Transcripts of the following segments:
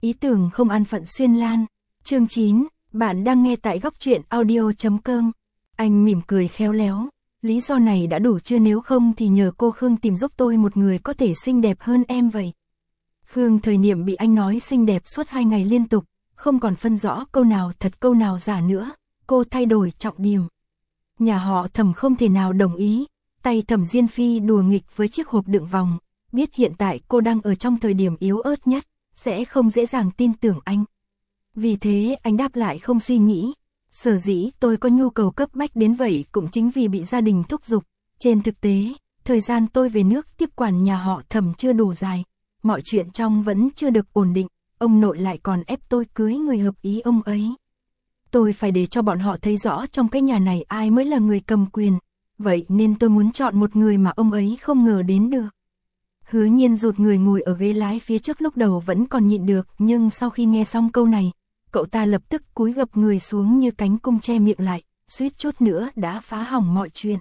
Ý tưởng không an phận xuyên lan. Chương 9, bạn đang nghe tại góc truyện audio.com. Anh mỉm cười khéo léo. Lý do này đã đủ chưa, nếu không thì nhờ cô Khương tìm giúp tôi một người có thể xinh đẹp hơn em vậy. Khương Thời Niệm bị anh nói xinh đẹp suốt 2 ngày liên tục, không còn phân rõ câu nào thật câu nào giả nữa, cô thay đổi trọng điểm. Nhà họ Thẩm không thể nào đồng ý, tay Thẩm Diên Phi đùa nghịch với chiếc hộp đựng vòng, biết hiện tại cô đang ở trong thời điểm yếu ớt nhất, sẽ không dễ dàng tin tưởng anh. Vì thế anh đáp lại không suy nghĩ, sở dĩ tôi có nhu cầu cấp bách đến vậy cũng chính vì bị gia đình thúc giục. Trên thực tế, thời gian tôi về nước tiếp quản nhà họ Thẩm chưa đủ dài, mọi chuyện trong vẫn chưa được ổn định, ông nội lại còn ép tôi cưới người hợp ý ông ấy. Tôi phải để cho bọn họ thấy rõ trong cái nhà này ai mới là người cầm quyền, vậy nên tôi muốn chọn một người mà ông ấy không ngờ đến được. Hứa Nhiên rụt người ngồi ở ghế lái phía trước, lúc đầu vẫn còn nhịn được, nhưng sau khi nghe xong câu này, cậu ta lập tức cúi gập người xuống như cánh cung che miệng lại, suýt chút nữa đã phá hỏng mọi chuyện.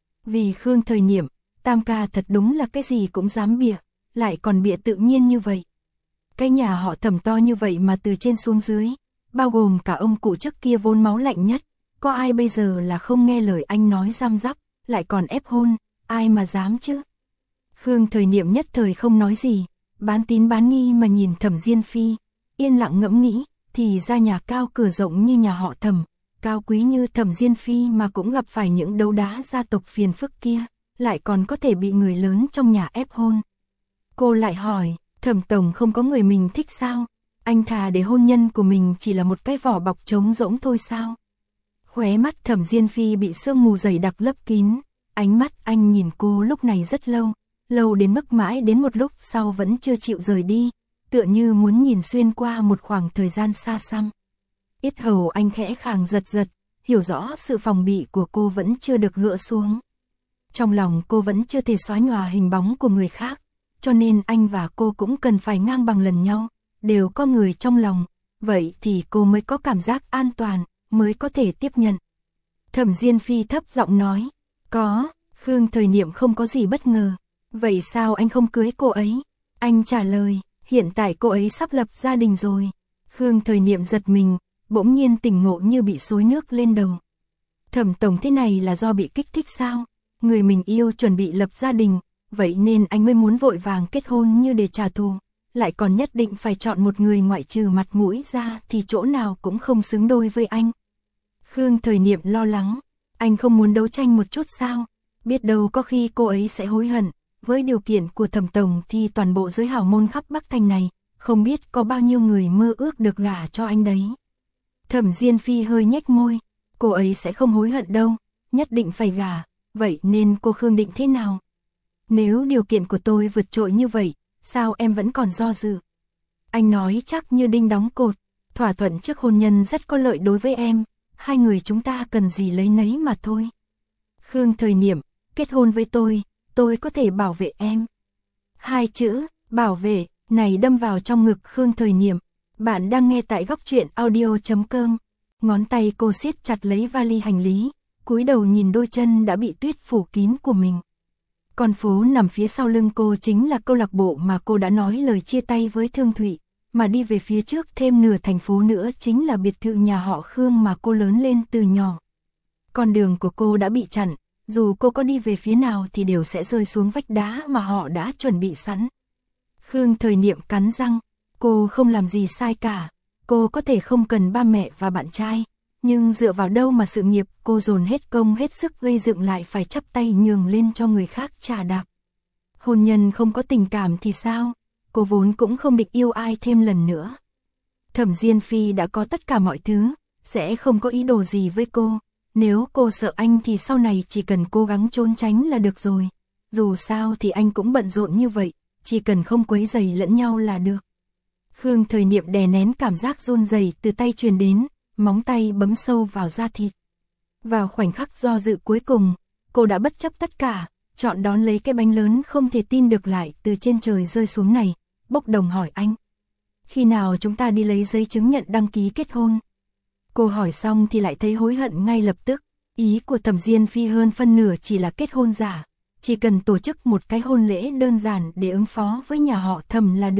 Vì Khương Thời Niệm, tam ca thật đúng là cái gì cũng dám bịa, lại còn bịa tự nhiên như vậy. Cái nhà họ Thẩm to như vậy mà từ trên xuống dưới, bao gồm cả ông cụ trước kia vốn máu lạnh nhất, có ai bây giờ là không nghe lời anh nói giam giáp, lại còn ép hôn, ai mà dám chứ. Khương Thời Niệm nhất thời không nói gì, bán tín bán nghi mà nhìn Thẩm Diên Phi, yên lặng ngẫm nghĩ, thì ra nhà cao cửa rộng như nhà họ Thẩm, cao quý như Thẩm Diên Phi mà cũng gặp phải những đấu đá gia tộc phiền phức kia, lại còn có thể bị người lớn trong nhà ép hôn. Cô lại hỏi, Thẩm tổng không có người mình thích sao? Anh thà để hôn nhân của mình chỉ là một cái vỏ bọc trống rỗng thôi sao? Khóe mắt Thẩm Diên Phi bị sương mù dày đặc lấp kín, ánh mắt anh nhìn cô lúc này rất lâu, lâu đến mức mãi đến một lúc sau vẫn chưa chịu rời đi, tựa như muốn nhìn xuyên qua một khoảng thời gian xa xăm. Yết hầu anh khẽ khàng giật giật, hiểu rõ sự phòng bị của cô vẫn chưa được gỡ xuống. Trong lòng cô vẫn chưa thể xóa nhòa hình bóng của người khác, cho nên anh và cô cũng cần phải ngang bằng lần nhau, đều có người trong lòng, vậy thì cô mới có cảm giác an toàn, mới có thể tiếp nhận. Thẩm Diên Phi thấp giọng nói, có. Khương Thời Niệm không có gì bất ngờ, vậy sao anh không cưới cô ấy? Anh trả lời, hiện tại cô ấy sắp lập gia đình rồi. Khương Thời Niệm giật mình, bỗng nhiên tỉnh ngộ như bị xối nước lên đầu. Thẩm tổng thế này là do bị kích thích sao? Người mình yêu chuẩn bị lập gia đình, vậy nên anh mới muốn vội vàng kết hôn như để trả thù, lại còn nhất định phải chọn một người ngoại trừ mặt mũi ra thì chỗ nào cũng không xứng đôi với anh. Khương Thời Niệm lo lắng, anh không muốn đấu tranh một chút sao? Biết đâu có khi cô ấy sẽ hối hận, với điều kiện của Thẩm tổng thì toàn bộ giới hảo môn khắp Bắc Thành này, không biết có bao nhiêu người mơ ước được gả cho anh đấy. Thẩm Diên Phi hơi nhếch môi, cô ấy sẽ không hối hận đâu, nhất định phải gả, vậy nên cô Khương định thế nào? Nếu điều kiện của tôi vượt trội như vậy, sao em vẫn còn do dự? Anh nói chắc như đinh đóng cột, thỏa thuận trước hôn nhân rất có lợi đối với em, hai người chúng ta cần gì lấy nấy mà thôi. Khương Thời Niệm, kết hôn với tôi có thể bảo vệ em. Hai chữ, bảo vệ, này đâm vào trong ngực Khương Thời Niệm. Bạn đang nghe tại góc truyện audio.com. Ngón tay cô siết chặt lấy vali hành lý, cúi đầu nhìn đôi chân đã bị tuyết phủ kín của mình. Con phố nằm phía sau lưng cô chính là câu lạc bộ mà cô đã nói lời chia tay với Thương Thụy, mà đi về phía trước thêm nửa thành phố nữa chính là biệt thự nhà họ Khương mà cô lớn lên từ nhỏ. Con đường của cô đã bị chặn, dù cô có đi về phía nào thì đều sẽ rơi xuống vách đá mà họ đã chuẩn bị sẵn. Khương Thời Niệm cắn răng, cô không làm gì sai cả, cô có thể không cần ba mẹ và bạn trai, nhưng dựa vào đâu mà sự nghiệp cô dồn hết công hết sức gây dựng lại phải chắp tay nhường lên cho người khác chà đạp. Hôn nhân không có tình cảm thì sao? Cô vốn cũng không định yêu ai thêm lần nữa. Thẩm Diên Phi đã có tất cả mọi thứ, sẽ không có ý đồ gì với cô. Nếu cô sợ anh thì sau này chỉ cần cố gắng trốn tránh là được rồi. Dù sao thì anh cũng bận rộn như vậy, chỉ cần không quấy rầy lẫn nhau là được. Khương Thời Niệm đè nén cảm giác run rẩy từ tay truyền đến, móng tay bấm sâu vào da thịt. Vào khoảnh khắc do dự cuối cùng, cô đã bất chấp tất cả, chọn đón lấy cái bánh lớn không thể tin được lại từ trên trời rơi xuống này, bốc đồng hỏi anh. Khi nào chúng ta đi lấy giấy chứng nhận đăng ký kết hôn? Cô hỏi xong thì lại thấy hối hận ngay lập tức, ý của Thẩm Diên Phi hơn phân nửa chỉ là kết hôn giả, chỉ cần tổ chức một cái hôn lễ đơn giản để ứng phó với nhà họ Thẩm là được.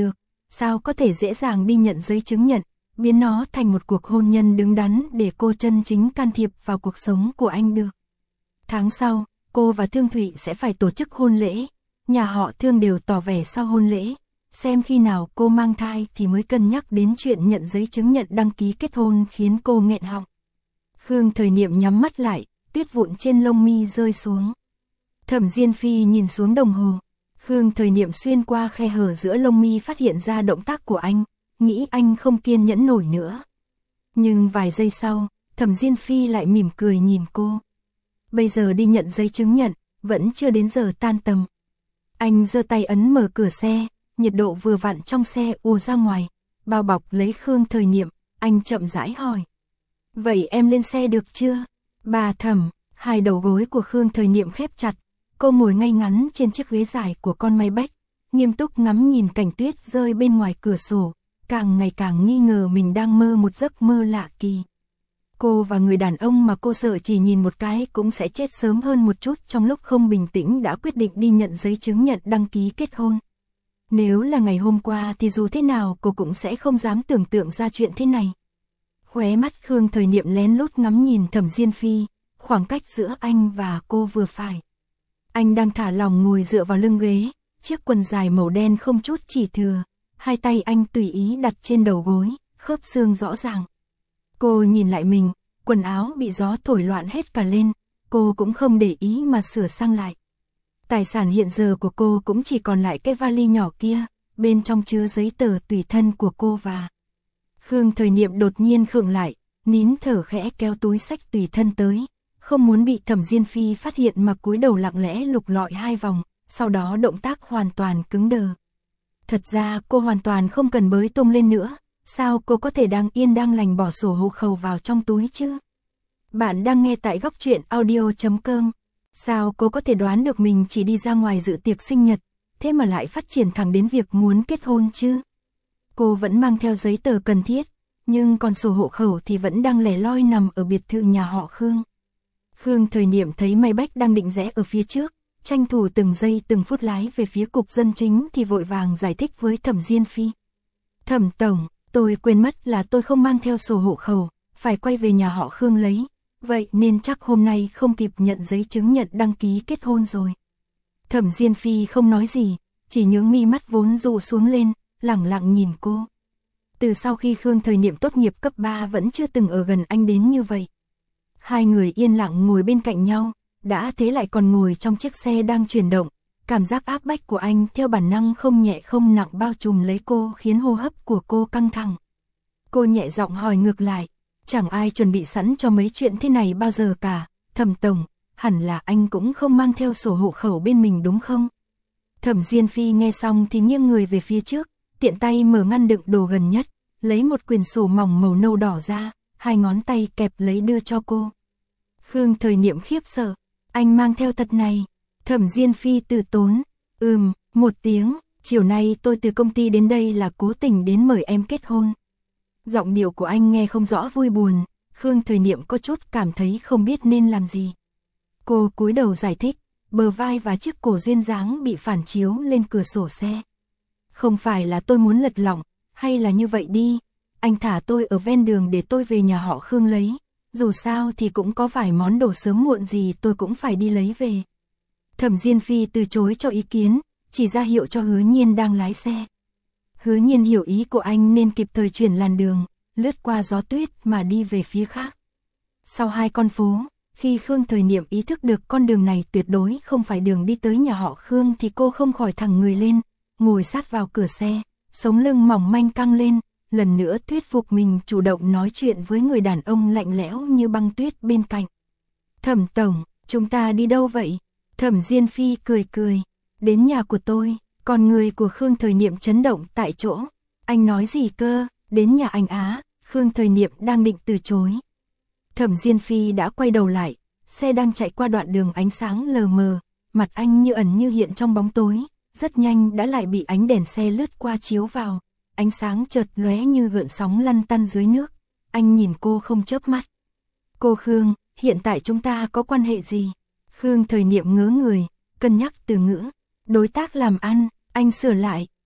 sao có thể dễ dàng đi nhận giấy chứng nhận, biến nó thành một cuộc hôn nhân đứng đắn để cô chân chính can thiệp vào cuộc sống của anh được. Tháng sau, cô và Thương Thụy sẽ phải tổ chức hôn lễ, nhà họ Thương đều tỏ vẻ sau hôn lễ, xem khi nào cô mang thai thì mới cân nhắc đến chuyện nhận giấy chứng nhận đăng ký kết hôn khiến cô nghẹn họng. Khương Thời Niệm nhắm mắt lại, tuyết vụn trên lông mi rơi xuống. Thẩm Diên Phi nhìn xuống đồng hồ. Khương Thời Niệm xuyên qua khe hở giữa lông mi phát hiện ra động tác của anh, nghĩ anh không kiên nhẫn nổi nữa. Nhưng vài giây sau, Thẩm Diên Phi lại mỉm cười nhìn cô. Bây giờ đi nhận giấy chứng nhận, vẫn chưa đến giờ tan tầm. Anh giơ tay ấn mở cửa xe, nhiệt độ vừa vặn trong xe ùa ra ngoài, bao bọc lấy Khương Thời Niệm, anh chậm rãi hỏi. Vậy em lên xe được chưa? Bà Thẩm, hai đầu gối của Khương Thời Niệm khép chặt, cô ngồi ngay ngắn trên chiếc ghế dài của con Maybach, nghiêm túc ngắm nhìn cảnh tuyết rơi bên ngoài cửa sổ, càng ngày càng nghi ngờ mình đang mơ một giấc mơ lạ kỳ. Cô và người đàn ông mà cô sợ chỉ nhìn một cái cũng sẽ chết sớm hơn một chút trong lúc không bình tĩnh đã quyết định đi nhận giấy chứng nhận đăng ký kết hôn. Nếu là ngày hôm qua thì dù thế nào cô cũng sẽ không dám tưởng tượng ra chuyện thế này. Khóe mắt Khương Thời Niệm lén lút ngắm nhìn Thẩm Diên Phi, khoảng cách giữa anh và cô vừa phải. Anh đang thả lỏng ngồi dựa vào lưng ghế, chiếc quần dài màu đen không chút chỉ thừa, hai tay anh tùy ý đặt trên đầu gối, khớp xương rõ ràng. Cô nhìn lại mình, quần áo bị gió thổi loạn hết cả lên, cô cũng không để ý mà sửa sang lại. Tài sản hiện giờ của cô cũng chỉ còn lại cái vali nhỏ kia, bên trong chứa giấy tờ tùy thân của cô và... Khương Thời Niệm đột nhiên khựng lại, nín thở khẽ kéo túi xách tùy thân tới, không muốn bị Thẩm Diên Phi phát hiện mà cúi đầu lặng lẽ lục lọi hai vòng, sau đó động tác hoàn toàn cứng đờ. Thật ra cô hoàn toàn không cần bới tung lên nữa, sao cô có thể đang yên đang lành bỏ sổ hộ khẩu vào trong túi chứ? Bạn đang nghe tại góc truyện audio.com. Sao cô có thể đoán được mình chỉ đi ra ngoài dự tiệc sinh nhật, thế mà lại phát triển thẳng đến việc muốn kết hôn chứ? Cô vẫn mang theo giấy tờ cần thiết, nhưng còn sổ hộ khẩu thì vẫn đang lẻ loi nằm ở biệt thự nhà họ Khương. Khương Thời Niệm thấy Maybach đang định rẽ ở phía trước, tranh thủ từng giây từng phút lái về phía cục dân chính thì vội vàng giải thích với Thẩm Diên Phi. Thẩm tổng, tôi quên mất là tôi không mang theo sổ hộ khẩu, phải quay về nhà họ Khương lấy, vậy nên chắc hôm nay không kịp nhận giấy chứng nhận đăng ký kết hôn rồi. Thẩm Diên Phi không nói gì, chỉ nhướng mi mắt vốn dụ xuống lên, lẳng lặng nhìn cô. Từ sau khi Khương Thời Niệm tốt nghiệp cấp 3 vẫn chưa từng ở gần anh đến như vậy. Hai người yên lặng ngồi bên cạnh nhau, đã thế lại còn ngồi trong chiếc xe đang chuyển động, cảm giác áp bách của anh theo bản năng không nhẹ không nặng bao trùm lấy cô khiến hô hấp của cô căng thẳng. Cô nhẹ giọng hỏi ngược lại, chẳng ai chuẩn bị sẵn cho mấy chuyện thế này bao giờ cả, Thẩm tổng, hẳn là anh cũng không mang theo sổ hộ khẩu bên mình đúng không? Thẩm Diên Phi nghe xong thì nghiêng người về phía trước, tiện tay mở ngăn đựng đồ gần nhất, lấy một quyển sổ mỏng màu nâu đỏ ra, hai ngón tay kẹp lấy đưa cho cô. Khương Thời Niệm khiếp sợ, anh mang theo thật này. Thẩm Diên Phi từ tốn, một tiếng, chiều nay tôi từ công ty đến đây là cố tình đến mời em kết hôn. Giọng điệu của anh nghe không rõ vui buồn, Khương Thời Niệm có chút cảm thấy không biết nên làm gì. Cô cúi đầu giải thích, bờ vai và chiếc cổ duyên dáng bị phản chiếu lên cửa sổ xe. Không phải là tôi muốn lật lọng, hay là như vậy đi, anh thả tôi ở ven đường để tôi về nhà họ Khương lấy, dù sao thì cũng có vài món đồ sớm muộn gì tôi cũng phải đi lấy về. Thẩm Diên Phi từ chối cho ý kiến, chỉ ra hiệu cho Hứa Nhiên đang lái xe. Hứa Nhiên hiểu ý của anh nên kịp thời chuyển làn đường, lướt qua gió tuyết mà đi về phía khác. Sau 2 con phố, khi Khương Thời Niệm ý thức được con đường này tuyệt đối không phải đường đi tới nhà họ Khương thì cô không khỏi thẳng người lên, ngồi sát vào cửa xe, sống lưng mỏng manh căng lên, lần nữa thuyết phục mình chủ động nói chuyện với người đàn ông lạnh lẽo như băng tuyết bên cạnh. Thẩm tổng, chúng ta đi đâu vậy? Thẩm Diên Phi cười cười, đến nhà của tôi. Con người của Khương Thời Niệm chấn động tại chỗ. Anh nói gì cơ? Đến nhà anh á? Khương Thời Niệm đang định từ chối. Thẩm Diên Phi đã quay đầu lại, xe đang chạy qua đoạn đường ánh sáng lờ mờ, mặt anh như ẩn như hiện trong bóng tối, rất nhanh đã lại bị ánh đèn xe lướt qua chiếu vào, ánh sáng chợt lóe như gợn sóng lăn tăn dưới nước. Anh nhìn cô không chớp mắt. Cô Khương, hiện tại chúng ta có quan hệ gì? Khương Thời Niệm ngớ người, cân nhắc từ ngữ. Đối tác làm ăn, anh sửa lại,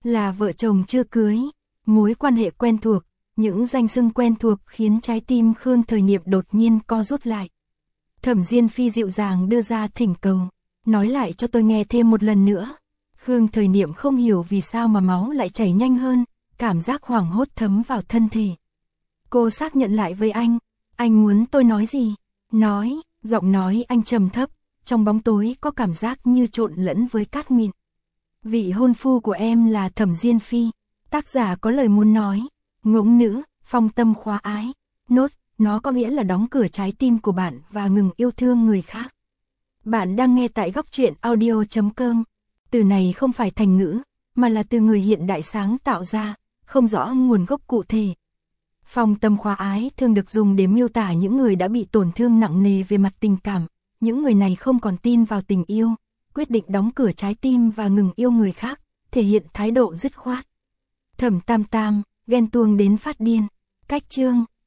là vợ chồng chưa cưới, mối quan hệ quen thuộc, những danh xưng quen thuộc khiến trái tim Khương Thời Niệm đột nhiên co rút lại. Thẩm Diên Phi dịu dàng đưa ra thỉnh cầu, nói lại cho tôi nghe thêm một lần nữa. Khương Thời Niệm không hiểu vì sao mà máu lại chảy nhanh hơn, cảm giác hoảng hốt thấm vào thân thể. Cô xác nhận lại với anh muốn tôi nói gì? Nói, giọng nói anh trầm thấp, trong bóng tối có cảm giác như trộn lẫn với cát mịn. Vị hôn phu của em là Thẩm Diên Phi, tác giả có lời muốn nói, ngỗng nữ, phong tâm khóa ái, nốt, nó có nghĩa là đóng cửa trái tim của bạn và ngừng yêu thương người khác. Bạn đang nghe tại góc truyện audio.com. Từ này không phải thành ngữ, mà là từ người hiện đại sáng tạo ra, không rõ nguồn gốc cụ thể. Phong tâm khóa ái thường được dùng để miêu tả những người đã bị tổn thương nặng nề về mặt tình cảm, những người này không còn tin vào tình yêu, quyết định đóng cửa trái tim và ngừng yêu người khác, thể hiện thái độ dứt khoát. Thẩm Tam Tam, ghen tuông đến phát điên. Cách chương